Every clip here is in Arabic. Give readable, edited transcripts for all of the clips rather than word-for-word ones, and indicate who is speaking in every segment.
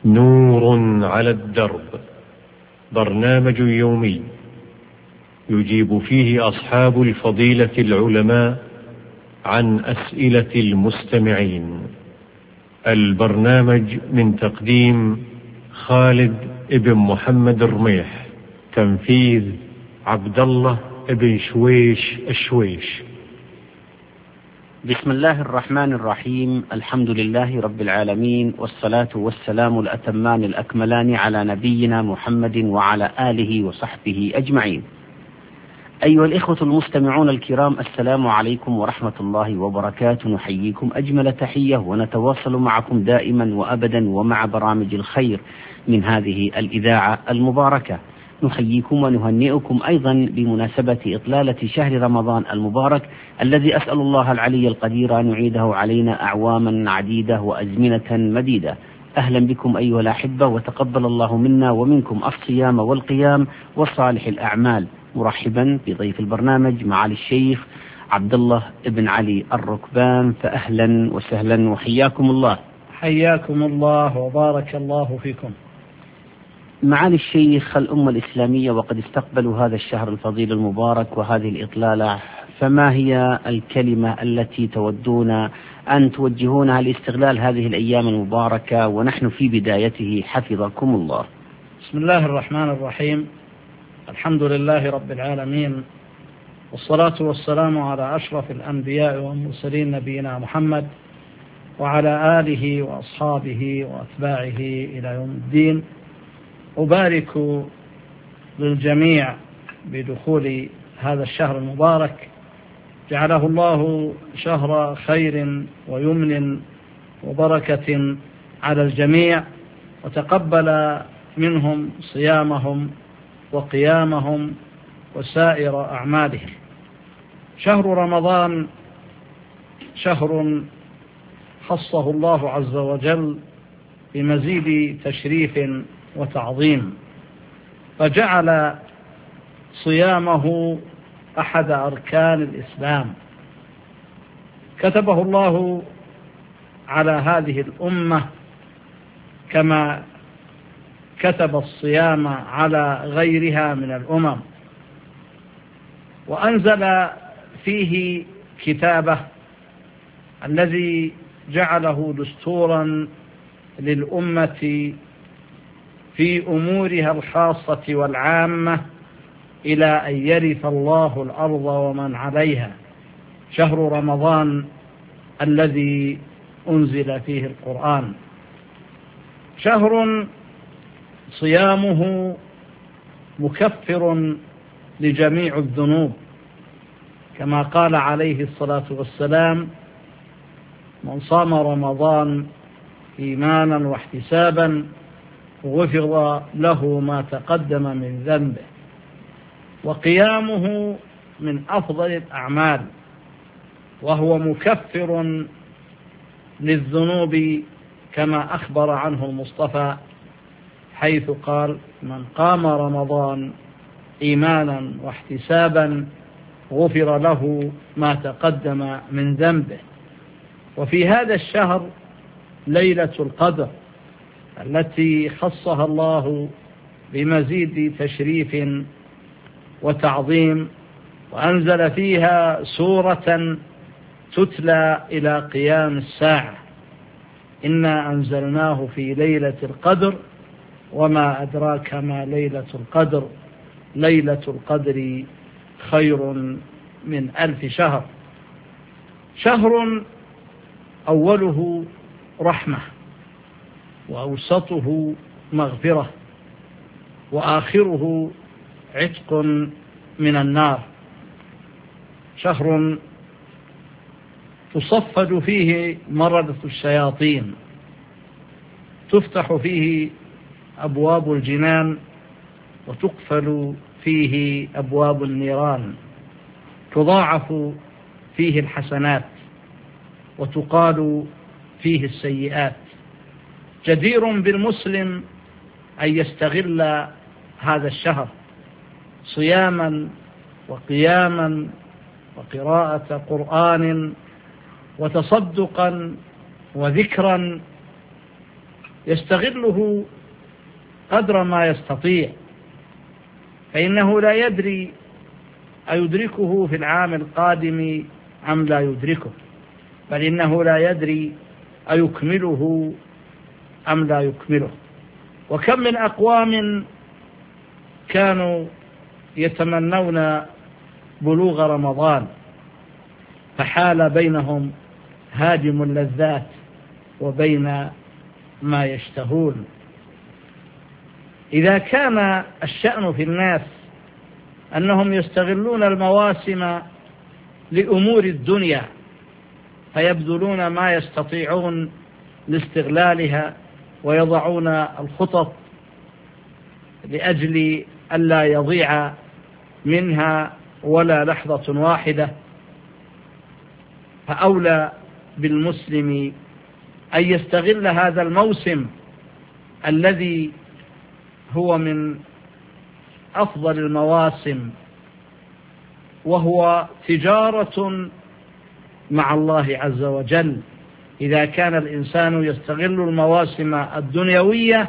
Speaker 1: نور على الدرب، برنامج يومي يجيب فيه أصحاب الفضيلة العلماء عن أسئلة المستمعين. البرنامج من تقديم خالد ابن محمد الرميح، تنفيذ عبد الله ابن شويش الشويش.
Speaker 2: بسم الله الرحمن الرحيم. الحمد لله رب العالمين، والصلاة والسلام الأتمان الأكملان على نبينا محمد وعلى آله وصحبه أجمعين. أيها الإخوة المستمعون الكرام، السلام عليكم ورحمة الله وبركاته. نحييكم أجمل تحية ونتواصل معكم دائما وأبدا ومع برامج الخير من هذه الإذاعة المباركة. نحييكم ونهنئكم أيضا بمناسبة إطلالة شهر رمضان المبارك، الذي أسأل الله العلي القدير أن يعيده علينا أعواما عديدة وأزمنة مديدة. أهلا بكم أيها الأحبة، وتقبل الله منا ومنكم الصيام والقيام وصالح الأعمال. مرحبا بضيف البرنامج معالي الشيخ عبد الله ابن علي الركبان، فأهلا وسهلا وحياكم الله.
Speaker 3: حياكم الله وبارك الله فيكم.
Speaker 2: معالي الشيخ، الأمة الإسلامية وقد استقبلوا هذا الشهر الفضيل المبارك وهذه الإطلالة، فما هي الكلمة التي تودون أن توجهونها لاستغلال هذه الأيام المباركة ونحن في بدايته حفظكم الله؟
Speaker 3: بسم الله الرحمن الرحيم. الحمد لله رب العالمين، والصلاة والسلام على أشرف الأنبياء والمرسلين نبينا محمد وعلى آله وأصحابه وأتباعه إلى يوم الدين. أبارك للجميع بدخول هذا الشهر المبارك، جعله الله شهر خير ويمن وبركة على الجميع، وتقبل منهم صيامهم وقيامهم وسائر أعمالهم. شهر رمضان شهر خصه الله عز وجل بمزيد تشريف وتعظيم، فجعل صيامه أحد أركان الإسلام. كتبه الله على هذه الأمة كما كتب الصيام على غيرها من الأمم، وأنزل فيه كتابه الذي جعله دستورا للأمة في أمورها الخاصة والعامة إلى أن يرث الله الأرض ومن عليها، شهر رمضان الذي أنزل فيه القرآن. شهر صيامه مكفر لجميع الذنوب، كما قال عليه الصلاة والسلام: من صام رمضان إيمانا واحتسابا غفر له ما تقدم من ذنبه. وقيامه من أفضل الأعمال، وهو مكفر للذنوب كما أخبر عنه المصطفى، حيث قال: من قام رمضان إيمانا واحتسابا غفر له ما تقدم من ذنبه. وفي هذا الشهر ليلة القدر التي خصها الله بمزيد تشريف وتعظيم، وأنزل فيها سورة تتلى إلى قيام الساعة: إنا أنزلناه في ليلة القدر وما أدراك ما ليلة القدر، ليلة القدر خير من 1000 شهر. شهر أوله رحمة، وأوسطه مغفرة، وآخره عتق من النار. شهر تصفد فيه مردة الشياطين، تفتح فيه أبواب الجنان، وتقفل فيه أبواب النيران، تضاعف فيه الحسنات وتقال فيه السيئات. جدير بالمسلم أن يستغل هذا الشهر صياما وقياما وقراءة قرآن وتصدقا وذكرا يستغله قدر ما يستطيع، فإنه لا يدري أيدركه في العام القادم أم لا يدركه، بل إنه لا يدري أيكمله أم لا يكمله. وكم من أقوام كانوا يتمنون بلوغ رمضان فحال بينهم هادم اللذات وبين ما يشتهون. إذا كان الشأن في الناس أنهم يستغلون المواسم لأمور الدنيا فيبذلون ما يستطيعون لاستغلالها ويضعون الخطط لأجل ألا يضيع منها ولا لحظة واحدة، فأولى بالمسلم أن يستغل هذا الموسم الذي هو من أفضل المواسم، وهو تجارة مع الله عز وجل. إذا كان الإنسان يستغل المواسم الدنيوية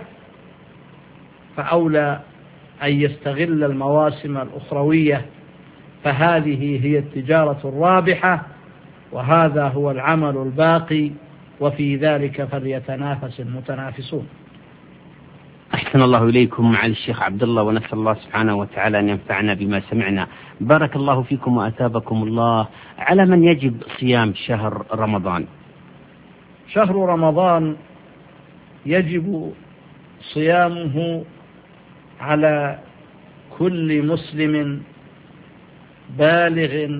Speaker 3: فأولى أن يستغل المواسم الأخروية، فهذه هي التجارة الرابحة، وهذا هو العمل الباقي، وفي ذلك فليتنافس المتنافسون.
Speaker 2: أحسن الله إليكم معالي الشيخ عبد الله، ونسأل الله سبحانه وتعالى أن ينفعنا بما سمعنا. بارك الله فيكم وأثابكم الله. على من يجب صيام شهر رمضان؟
Speaker 3: شهر رمضان يجب صيامه على كل مسلم بالغ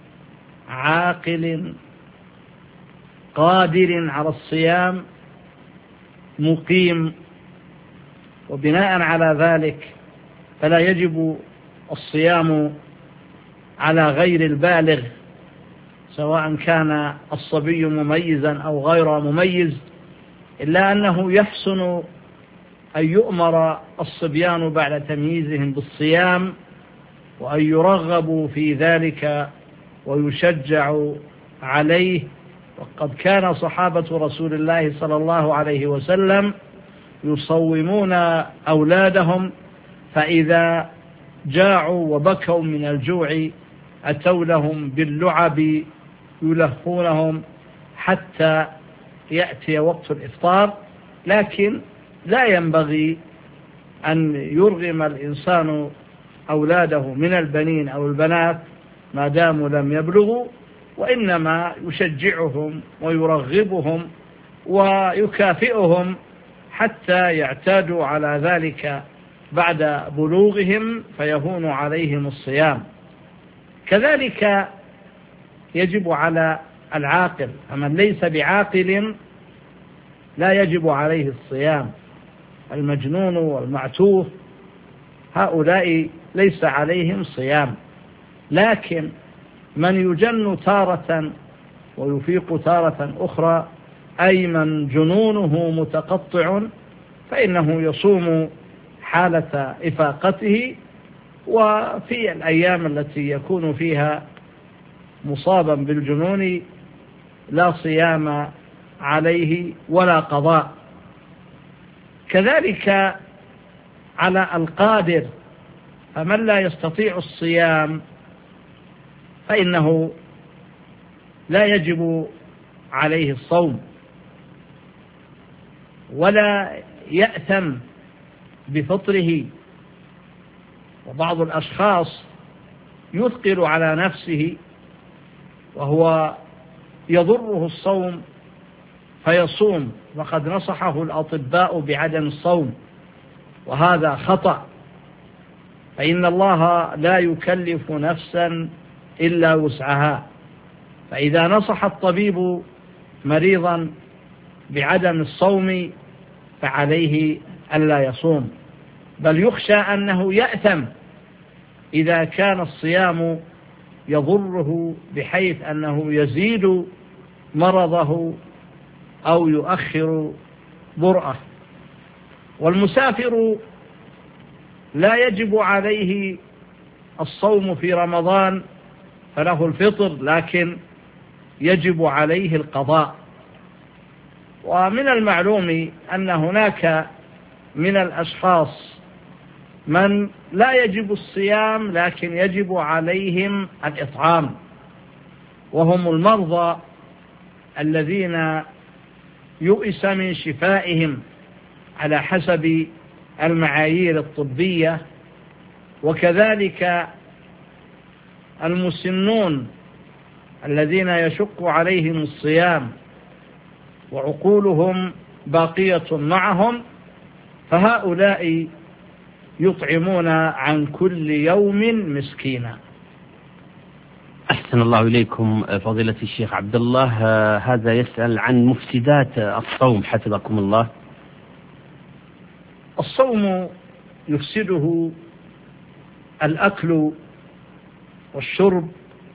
Speaker 3: عاقل قادر على الصيام مقيم، وبناء على ذلك فلا يجب الصيام على غير البالغ، سواء كان الصبي مميزا أو غير مميز، إلا أنه يحسن أن يؤمر الصبيان بعد تمييزهم بالصيام، وأن يرغبوا في ذلك ويشجعوا عليه. وقد كان صحابة رسول الله صلى الله عليه وسلم يصومون أولادهم، فإذا جاعوا وبكوا من الجوع أتوا لهم باللعب يلهونهم حتى يأتي وقت الإفطار. لكن لا ينبغي أن يرغم الإنسان أولاده من البنين أو البنات ما داموا لم يبلغوا، وإنما يشجعهم ويرغبهم ويكافئهم حتى يعتادوا على ذلك بعد بلوغهم فيهون عليهم الصيام. كذلك يجب على العاقل، فمن ليس بعاقل لا يجب عليه الصيام. المجنون والمعتوه هؤلاء ليس عليهم صيام، لكن من يجن تارة ويفيق تارة أخرى، أي من جنونه متقطع، فإنه يصوم حالة إفاقته، وفي الأيام التي يكون فيها مصابا بالجنون لا صيام عليه ولا قضاء. كذلك على القادر، فمن لا يستطيع الصيام فإنه لا يجب عليه الصوم ولا يأثم بفطره. وبعض الأشخاص يثقل على نفسه وهو يضره الصوم فيصوم، وقد نصحه الأطباء بعدم الصوم، وهذا خطأ، فإن الله لا يكلف نفسا إلا وسعها. فإذا نصح الطبيب مريضا بعدم الصوم فعليه ألا يصوم، بل يخشى أنه يأثم إذا كان الصيام يضره بحيث أنه يزيد مرضه أو يؤخر برأه. والمسافر لا يجب عليه الصوم في رمضان فله الفطر، لكن يجب عليه القضاء. ومن المعلوم أن هناك من الأشخاص من لا يجب الصيام لكن يجب عليهم الإطعام، وهم المرضى الذين يؤس من شفائهم على حسب المعايير الطبية، وكذلك المسنون الذين يشق عليهم الصيام وعقولهم باقية معهم، فهؤلاء يطعمون عن كل يوم مسكينا.
Speaker 2: أحسن الله إليكم فضيلة الشيخ عبد الله. هذا يسأل عن مفسدات الصوم حفظكم الله.
Speaker 3: الصوم يفسده الأكل والشرب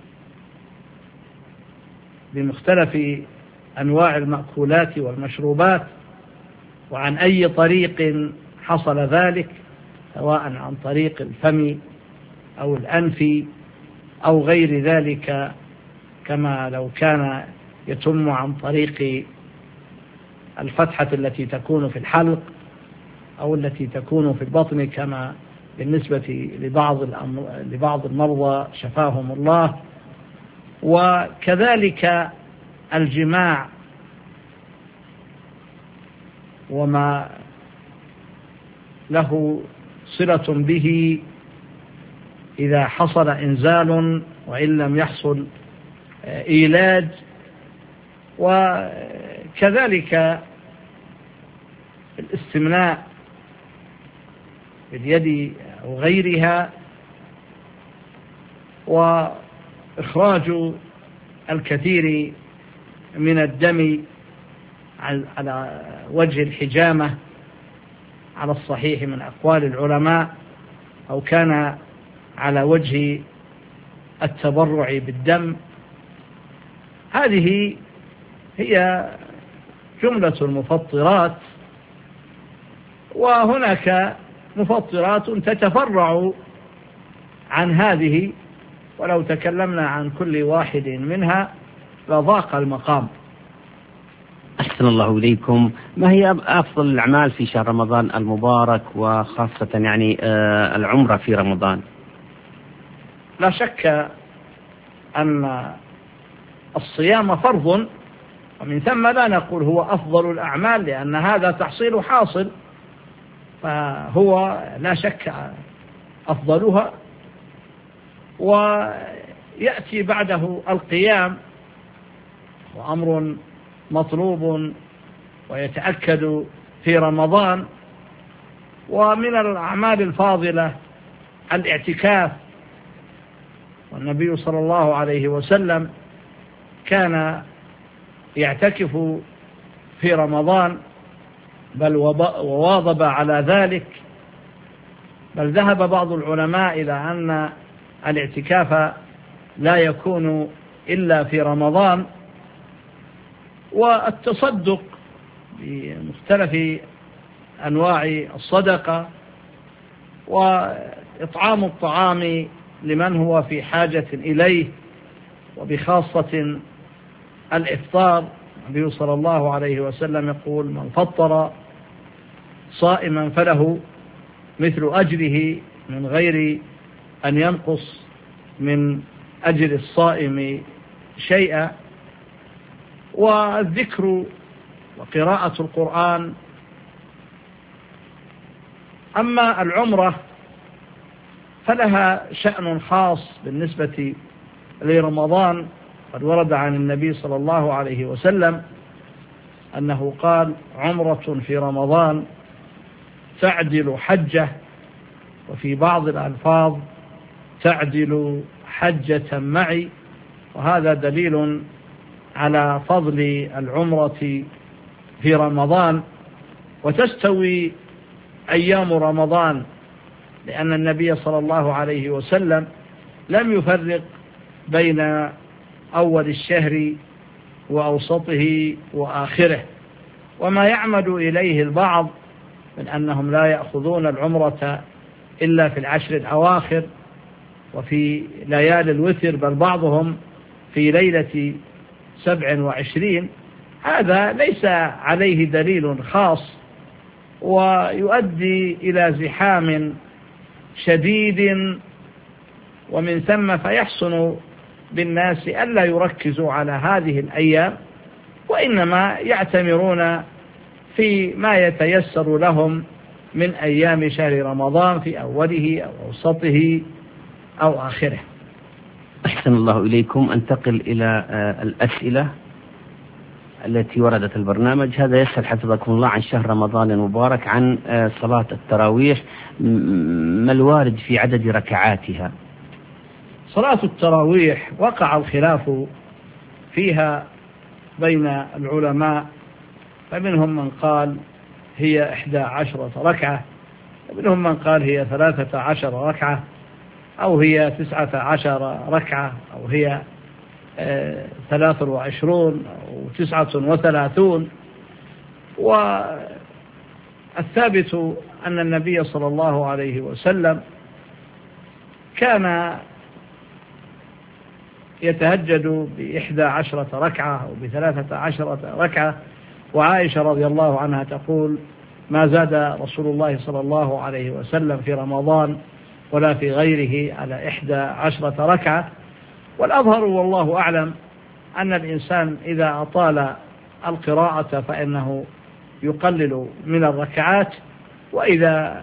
Speaker 3: بمختلف أنواع المأكولات والمشروبات، وعن أي طريق حصل ذلك، سواء عن طريق الفم أو الأنف أو غير ذلك، كما لو كان يتم عن طريق الفتحة التي تكون في الحلق أو التي تكون في البطن، كما بالنسبة لبعض المرضى شفاهم الله، وكذلك الجماع وما له صلة به إذا حصل إنزال وإن لم يحصل إيلاج، وكذلك الاستمناء باليد أو غيرها، وإخراج الكثير من الدم على وجه الحجامة على الصحيح من أقوال العلماء، أو كان على وجه التبرع بالدم. هذه هي جملة المفطرات، وهناك مفطرات تتفرع عن هذه، ولو تكلمنا عن كل واحد منها لضاق المقام.
Speaker 2: أحسن الله إليكم. ما هي أفضل الأعمال في شهر رمضان المبارك، وخاصة يعني العمرة في رمضان؟
Speaker 3: لا شك أن الصيام فرض، ومن ثم لا نقول هو أفضل الأعمال، لأن هذا تحصيل حاصل، فهو لا شك أفضلها، ويأتي بعده القيام، وأمر مطلوب ويتأكد في رمضان. ومن الأعمال الفاضلة الاعتكاف، والنبي صلى الله عليه وسلم كان يعتكف في رمضان، بل وواظب على ذلك، بل ذهب بعض العلماء إلى أن الاعتكاف لا يكون إلا في رمضان. والتصدق بمختلف أنواع الصدقة، وإطعام الطعام لمن هو في حاجة إليه، وبخاصة الإفطار. النبي صلى الله عليه وسلم يقول: من فطر صائما فله مثل أجره من غير أن ينقص من أجر الصائم شيئا. والذكر وقراءة القرآن. أما العمرة فلها شأن خاص بالنسبة لرمضان، قد ورد عن النبي صلى الله عليه وسلم أنه قال: عمرة في رمضان تعدل حجة، وفي بعض الألفاظ تعدل حجة معي. وهذا دليل على فضل العمرة في رمضان، وتستوي أيام رمضان، لأن النبي صلى الله عليه وسلم لم يفرق بين أول الشهر وأوسطه وآخره. وما يعمد إليه البعض من أنهم لا يأخذون العمرة إلا في العشر الأواخر وفي ليالي الوتر، بل بعضهم في ليلة 27، هذا ليس عليه دليل خاص، ويؤدي إلى زحام شديد، ومن ثم فيحسن بالناس ألا يركزوا على هذه الأيام، وإنما يعتمرون في ما يتيسر لهم من أيام شهر رمضان في أوله أو أوسطه أو آخره.
Speaker 2: أحسن الله إليكم. أنتقل إلى الأسئلة التي وردت البرنامج. هذا يسأل حفظكم الله عن شهر رمضان المبارك، عن صلاة التراويح، ما الوارد في عدد ركعاتها؟
Speaker 3: صلاة التراويح وقع الخلاف فيها بين العلماء، فمنهم من قال هي 11 ركعة، ومنهم من قال هي 13 ركعة، أو هي 19 ركعة، أو هي 23 أو 39. والثابت أن النبي صلى الله عليه وسلم كان يتهجد ب11 ركعة أو ب13 ركعة، وعائشة رضي الله عنها تقول: ما زاد رسول الله صلى الله عليه وسلم في رمضان ولا في غيره على 11 ركعة. والأظهر والله أعلم أن الإنسان إذا أطال القراءة فإنه يقلل من الركعات، وإذا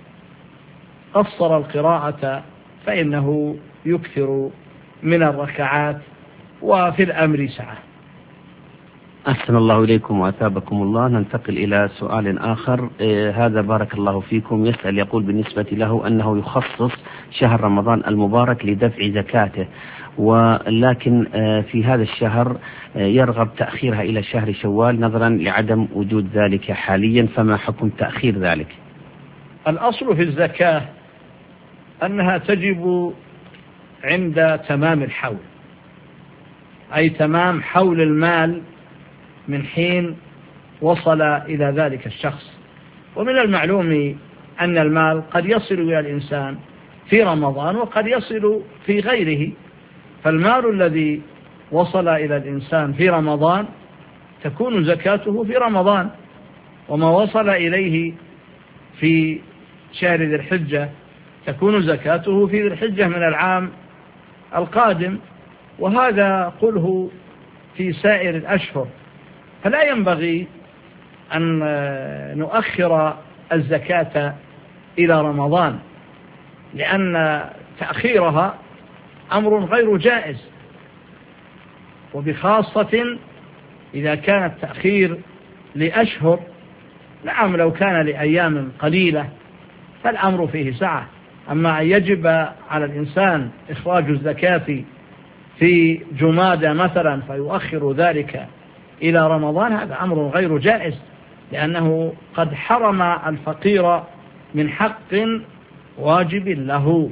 Speaker 3: قصر القراءة فإنه يكثر من الركعات، وفي الأمر سعة.
Speaker 2: أحسن الله إليكم وأثابكم الله. ننتقل إلى سؤال آخر. هذا بارك الله فيكم يسأل، يقول بالنسبة له أنه يخصص شهر رمضان المبارك لدفع زكاته، ولكن في هذا الشهر يرغب تأخيرها إلى شهر شوال نظرا لعدم وجود ذلك حاليا، فما حكم تأخير ذلك؟
Speaker 3: الأصل في الزكاة أنها تجب عند تمام الحول، أي تمام حول المال من حين وصل إلى ذلك الشخص. ومن المعلوم أن المال قد يصل إلى الإنسان في رمضان وقد يصل في غيره، فالمال الذي وصل إلى الإنسان في رمضان تكون زكاته في رمضان، وما وصل إليه في شهر ذي الحجة تكون زكاته في ذي الحجة من العام القادم، وهذا قله في سائر الأشهر. فلا ينبغي أن نؤخر الزكاة إلى رمضان، لأن تأخيرها أمر غير جائز، وبخاصة إذا كان التأخير لأشهر. نعم لو كان لأيام قليلة فالأمر فيه سعة، أما أن يجب على الإنسان إخراج الزكاة في جمادى مثلا فيؤخر ذلك إلى رمضان، هذا أمر غير جائز، لأنه قد حرم الفقير من حق واجب له.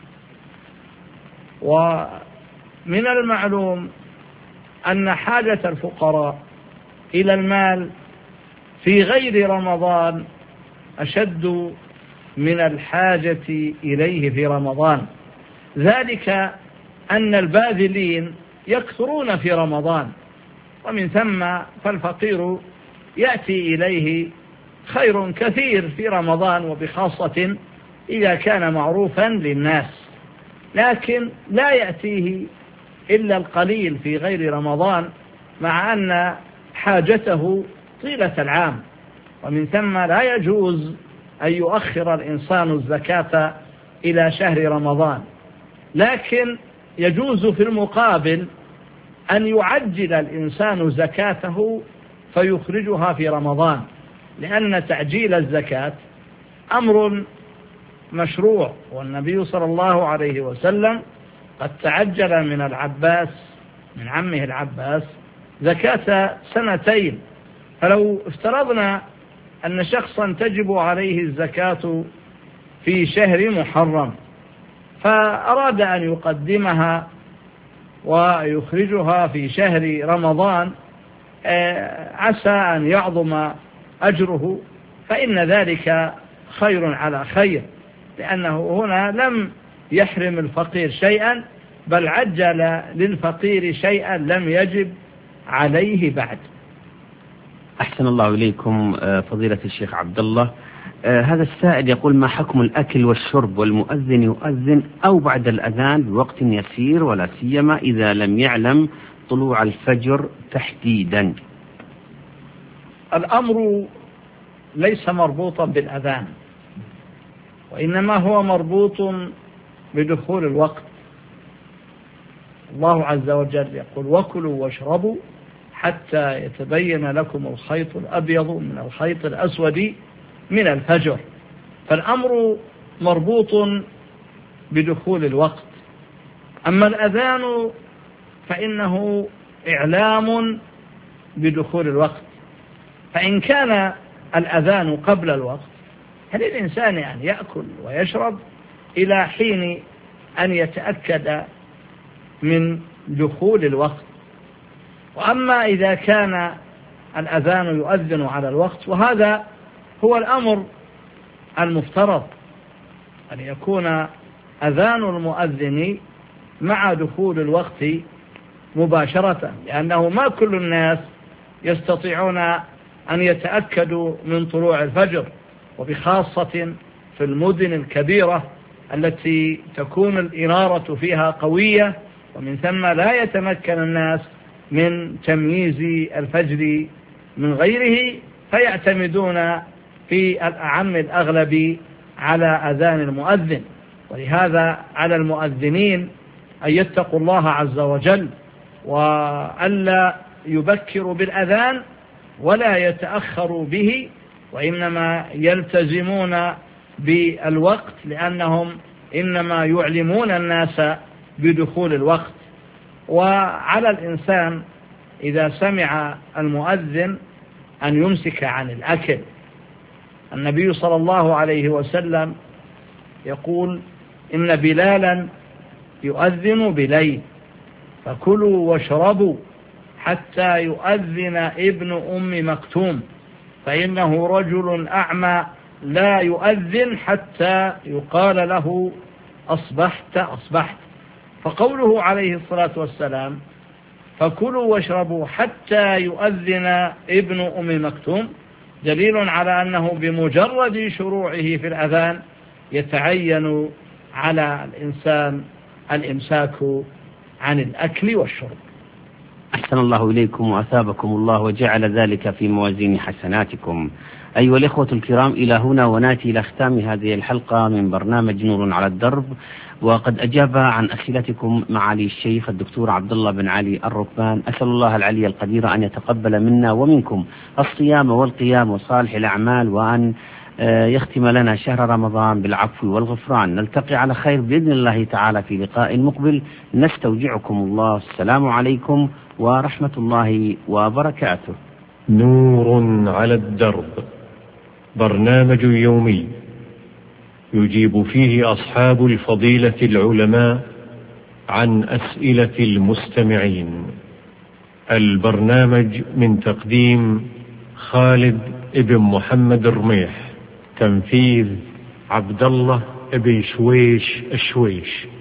Speaker 3: ومن المعلوم أن حاجة الفقراء إلى المال في غير رمضان أشد من الحاجة إليه في رمضان، ذلك أن الباذلين يكثرون في رمضان، ومن ثم فالفقير يأتي إليه خير كثير في رمضان، وبخاصة إذا كان معروفا للناس، لكن لا يأتيه إلا القليل في غير رمضان، مع أن حاجته طيلة العام. ومن ثم لا يجوز أن يؤخر الإنسان الزكاة إلى شهر رمضان، لكن يجوز في المقابل أن يعجل الإنسان زكاته فيخرجها في رمضان، لأن تعجيل الزكاة أمر مشروع، والنبي صلى الله عليه وسلم قد تعجل من العباس من عمه العباس زكاة 2 سنين. فلو افترضنا أن شخصا تجب عليه الزكاة في شهر محرم فأراد أن يقدمها ويخرجها في شهر رمضان عسى أن يعظم أجره، فإن ذلك خير على خير، لأنه هنا لم يحرم الفقير شيئا، بل عجل للفقير شيئا لم يجب عليه بعد.
Speaker 2: أحسن الله إليكم فضيلة الشيخ عبد الله. هذا السائل يقول: ما حكم الأكل والشرب والمؤذن يؤذن أو بعد الأذان بوقت يسير، ولا سيما إذا لم يعلم طلوع الفجر تحديدا؟
Speaker 3: الأمر ليس مربوطا بالأذان، وإنما هو مربوط بدخول الوقت. الله عز وجل يقول: وكلوا واشربوا حتى يتبين لكم الخيط الأبيض من الخيط الأسود من الفجر. فالأمر مربوط بدخول الوقت. أما الأذان فإنه إعلام بدخول الوقت، فإن كان الأذان قبل الوقت فللإنسان أن يأكل ويشرب إلى حين أن يتأكد من دخول الوقت. وأما إذا كان الأذان يؤذن على الوقت، وهذا هو الأمر المفترض، أن يكون أذان المؤذن مع دخول الوقت مباشرة، لأنه ما كل الناس يستطيعون أن يتأكدوا من طلوع الفجر، وبخاصة في المدن الكبيرة التي تكون الإنارة فيها قوية، ومن ثم لا يتمكن الناس من تمييز الفجر من غيره، فيعتمدون في الأعم الأغلب على أذان المؤذن. ولهذا على المؤذنين أن يتقوا الله عز وجل، وألا يبكروا بالأذان ولا يتأخروا به، وإنما يلتزمون بالوقت، لأنهم إنما يعلمون الناس بدخول الوقت. وعلى الإنسان إذا سمع المؤذن أن يمسك عن الأكل. النبي صلى الله عليه وسلم يقول: إن بلالا يؤذن بليل فكلوا واشربوا حتى يؤذن ابن أم مكتوم، فإنه رجل أعمى لا يؤذن حتى يقال له أصبحت أصبحت. فقوله عليه الصلاة والسلام: فكلوا واشربوا حتى يؤذن ابن أم مكتوم، دليل على أنه بمجرد شروعه في الأذان يتعين على الإنسان الإمساك عن الأكل والشرب.
Speaker 2: أحسن الله إليكم وأثابكم الله وجعل ذلك في موازين حسناتكم. أيها الإخوة الكرام، إلى هنا ونأتي إلى ختام هذه الحلقة من برنامج نور على الدرب، وقد أجاب عن أسئلتكم معالي الشيخ الدكتور عبد الله بن علي الركبان. أسأل الله العلي القدير أن يتقبل منا ومنكم الصيام والقيام وصالح الأعمال، وأن يختم لنا شهر رمضان بالعفو والغفران. نلتقي على خير بإذن الله تعالى في لقاء مقبل. نستودعكم الله. السلام عليكم ورحمة الله وبركاته.
Speaker 1: نور على الدرب، برنامج يومي يجيب فيه أصحاب الفضيلة العلماء عن أسئلة المستمعين. البرنامج من تقديم خالد ابن محمد الرميح، تنفيذ عبد الله ابن شويش الشويش.